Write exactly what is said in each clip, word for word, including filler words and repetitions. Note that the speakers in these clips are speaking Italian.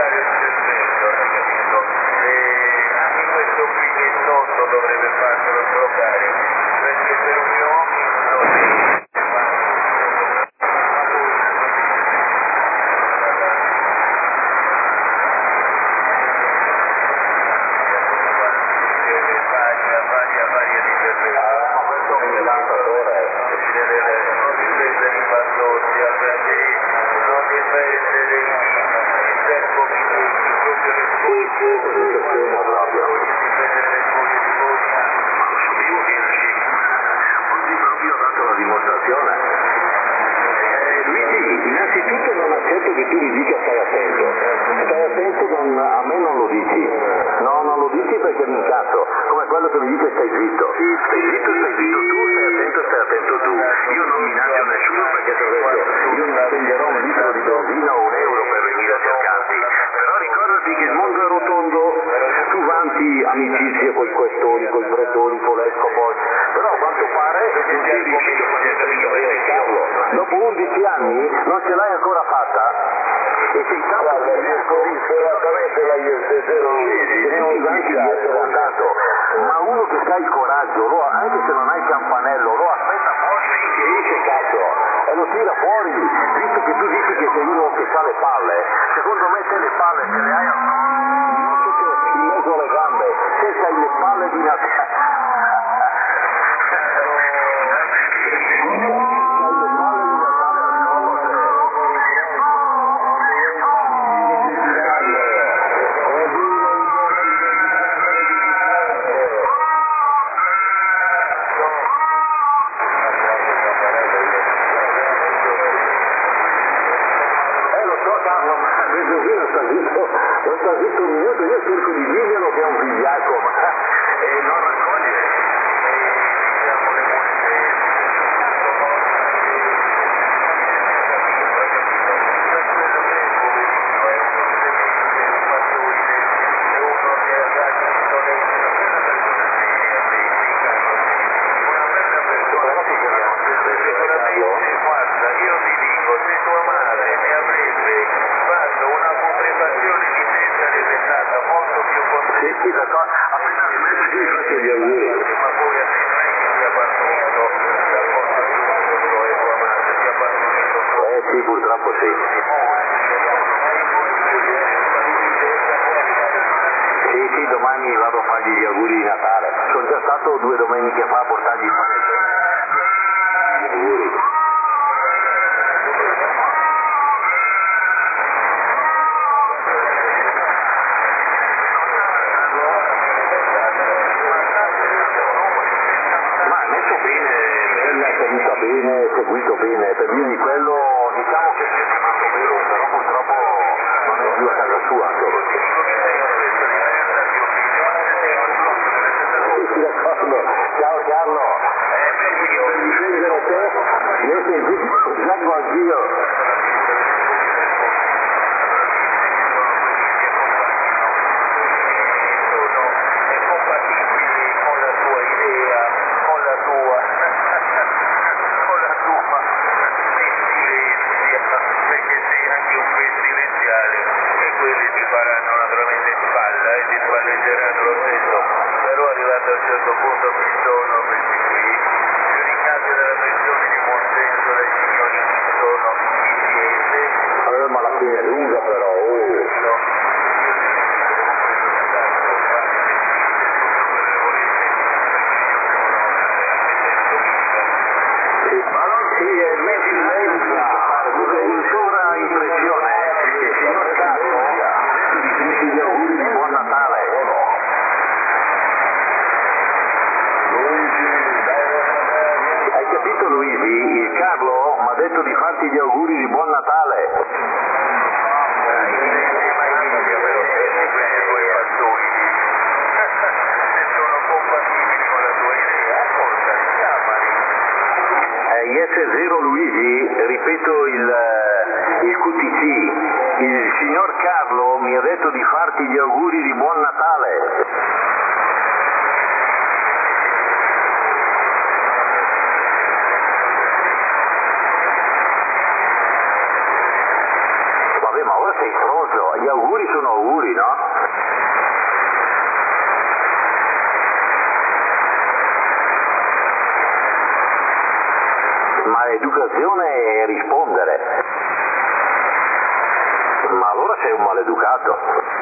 sbloccare il cervello, hai capito? E anche questo qui che sotto dovrebbe farmelo sbloccare, perché per un mio uomo non è varia, varia, varia di cervello. Ma questo è un militantatore. Non dipende i passotti, a me non dipende il tempo che proprio le Situazione proprio. Io che sì, Così proprio ho dato la dimostrazione. Eh, Luigi, innanzitutto non accetto che tu mi dica stai attento. Stai attento, non, a me non lo dici. No, non lo dici perché mi incazzo. Come quello che mi dice stai zitto. Stai zitto, stai zitto tu, stai attento, stai attento tu. Io non minaccio nessuno perché ti ho detto, io non spenderò un litro di benzina o un euro per venire a cercarti. Però ricordati che il mondo è rotondo, tu vanti amicizie coi questori, coi bretoni, con l'escopo, però a quanto pare non sei riuscito a fare Carlo. Dopo undici anni non ce l'hai ancora fatta? E sei stato disperatamente la I S zero tutti vanti di essere andato, ma uno che ha il coraggio, lo, anche se non hai il campanello, lo aspetta fuori finché esce cazzo e lo tira fuori, visto che tu dici che sei uno che ha le palle, secondo me te le palle te le hai in mezzo alle gambe, se hai le palle di Natale. Non sta zitto un minuto, io cerco di dirglielo che è un vigliacco, ma e non raccoglie. Guarda, io ti dico, se tua madre mi avrebbe fatto una pubblicazione di me sarebbe stata molto più contenta. Sì, sì, d'accordo, appena rimesso giù i faccio gli auguri. Ma poi a te non è che sia partito dal posto giusto e tua madre sia partito solo. Eh sì, purtroppo sì. Sì, sì, domani vado a fargli gli auguri di Natale. Sono già stato due domeniche fa a portargli il panettone. Gli auguri. Ma è messo bene, bella, tenuta bene, seguito bene, per via di quello diciamo che si è chiamato vero, però purtroppo non è più a casa sua. Sì, sì, d'accordo. Ciao Carlo. Per difendere te, io sentito, salgo anch'io. Faranno naturalmente spalla e ti spalleggeranno lo stesso, però arrivato a un certo punto mi sono questi qui giudicati dalla pressione di buon senso dai signori che sono in chiese. Eh, ma la fine è lunga però, oh. Ma non si è messo in mezzo a fare in sovraimpressione il signor Carlo tutti gli auguri di buon Natale. Hai capito Luigi? Il Carlo mi ha detto di farti gli auguri di buon Natale. I S zero Luigi, ripeto il, il Q T C, il signor Carlo mi ha detto di farti gli auguri di buon Natale. Vabbè, ma ora sei stronzo, gli auguri sono auguri, no? Ma l'educazione è rispondere. Ma allora sei un maleducato.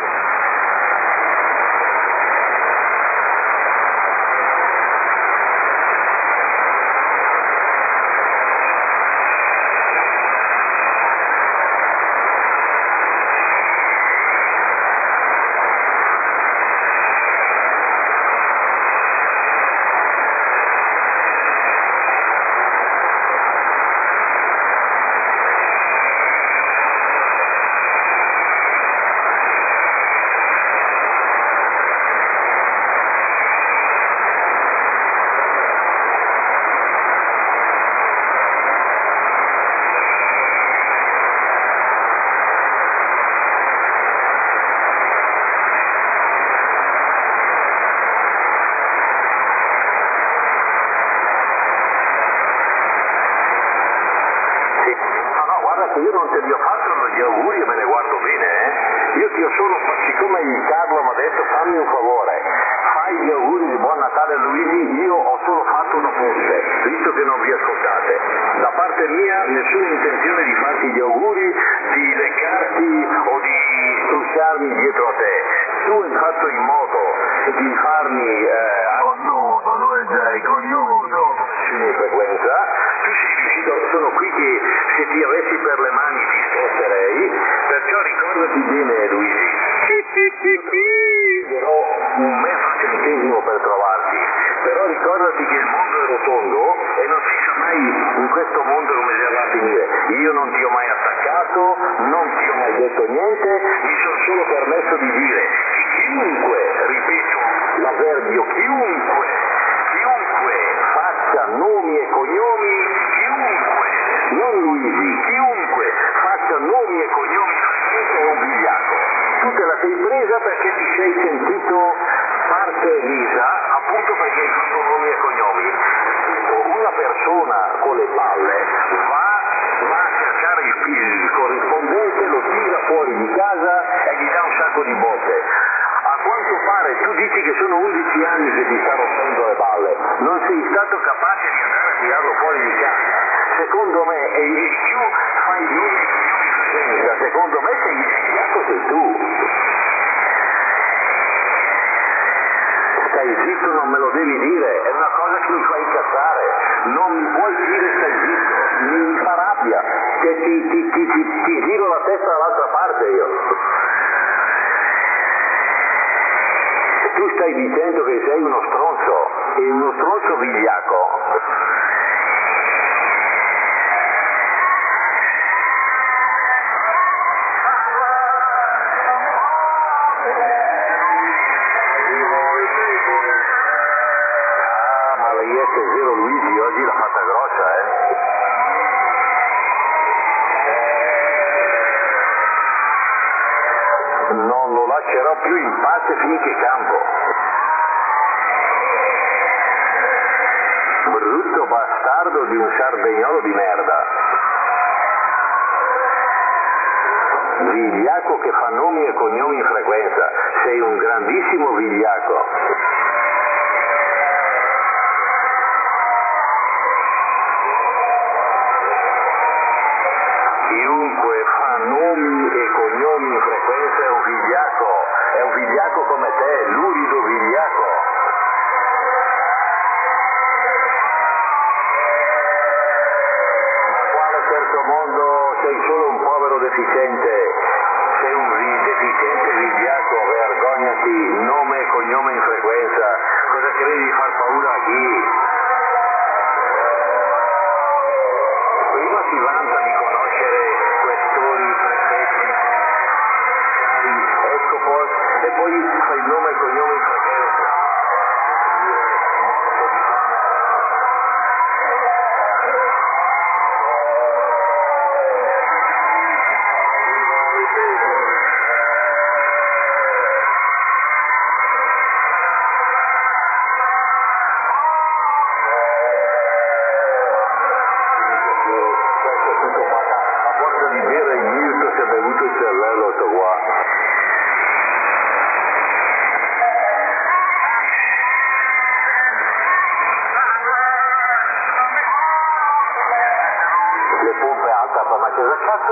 Io non te li ho fatto gli auguri e me ne guardo bene, eh? Io ti ho solo, siccome il Carlo mi ha detto fammi un favore, fai gli auguri di buon Natale a Luigi, io ho solo fatto un appunto, visto che non vi ascoltate. Da parte mia nessuna intenzione di farti gli auguri, di leccarti o di strusciarmi dietro a te. Tu hai fatto in modo di farmi eh, abbandono, dove sei, cognuto, in frequenza. Tu sei riuscito, sono qui che se ti avessi per le mani ti strozerei, perciò ricordati bene Luigi, darò un metro centesimo per trovarti, però ricordati che il mondo è rotondo e non si sa mai in questo mondo come verrà a finire. Io non ti ho mai attaccato, non ti ho mai detto niente, mi sono solo permesso di dire che chiunque, ripeto l'avverbio, chiunque, chiunque faccia nomi e cognomi, chiunque, non Luigi, chiunque faccia nomi e cognomi è un vigliacco. Tu te la sei presa perché ti sei sentito parte lisa, appunto perché hai fatto nomi e cognomi. Una persona con le palle va, va a cercare il, il corrispondente, lo tira fuori di casa e gli dà un sacco di botte. A quanto pare tu dici che sono undici anni che ti sta rompendo le balle, non sei stato capace di andare a tirarlo fuori di casa. Secondo me, e in più fai nomi e cognomi, secondo me sei il vigliacco sei tu. Stai zitto, non me lo devi dire, è una cosa che mi fa incazzare, non mi puoi dire stai zitto, mi fa rabbia, che ti, ti, ti, ti, ti giro la testa dall'altra parte io. Tu stai dicendo che sei uno stronzo, e uno stronzo vigliacco. Zero Luigi oggi l'ha fatta grossa, eh? Non lo lascerò più in pace finché campo. Brutto bastardo di un sardegnolo di merda. Vigliacco che fa nomi e cognomi in frequenza. Sei un grandissimo vigliacco. Chiunque fa nomi e cognomi in frequenza è un vigliacco, è un vigliacco come te, lurido vigliacco. Ma quale terzo mondo, sei solo un povero deficiente, sei un deficiente vigliacco, vergognati, nome e cognome in frequenza, cosa credi di far paura a chi? Prima si vanta di conoscere questori, prefetti, escopos e poi fa il nome e il cognome in frequenza.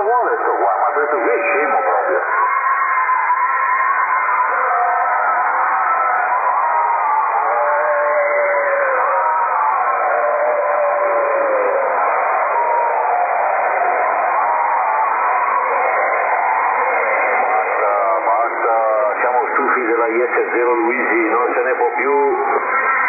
vuole sto qua? Ma questo qui è scemo proprio. Basta, basta, siamo stufi della I S zero Luigi, non se ne può più.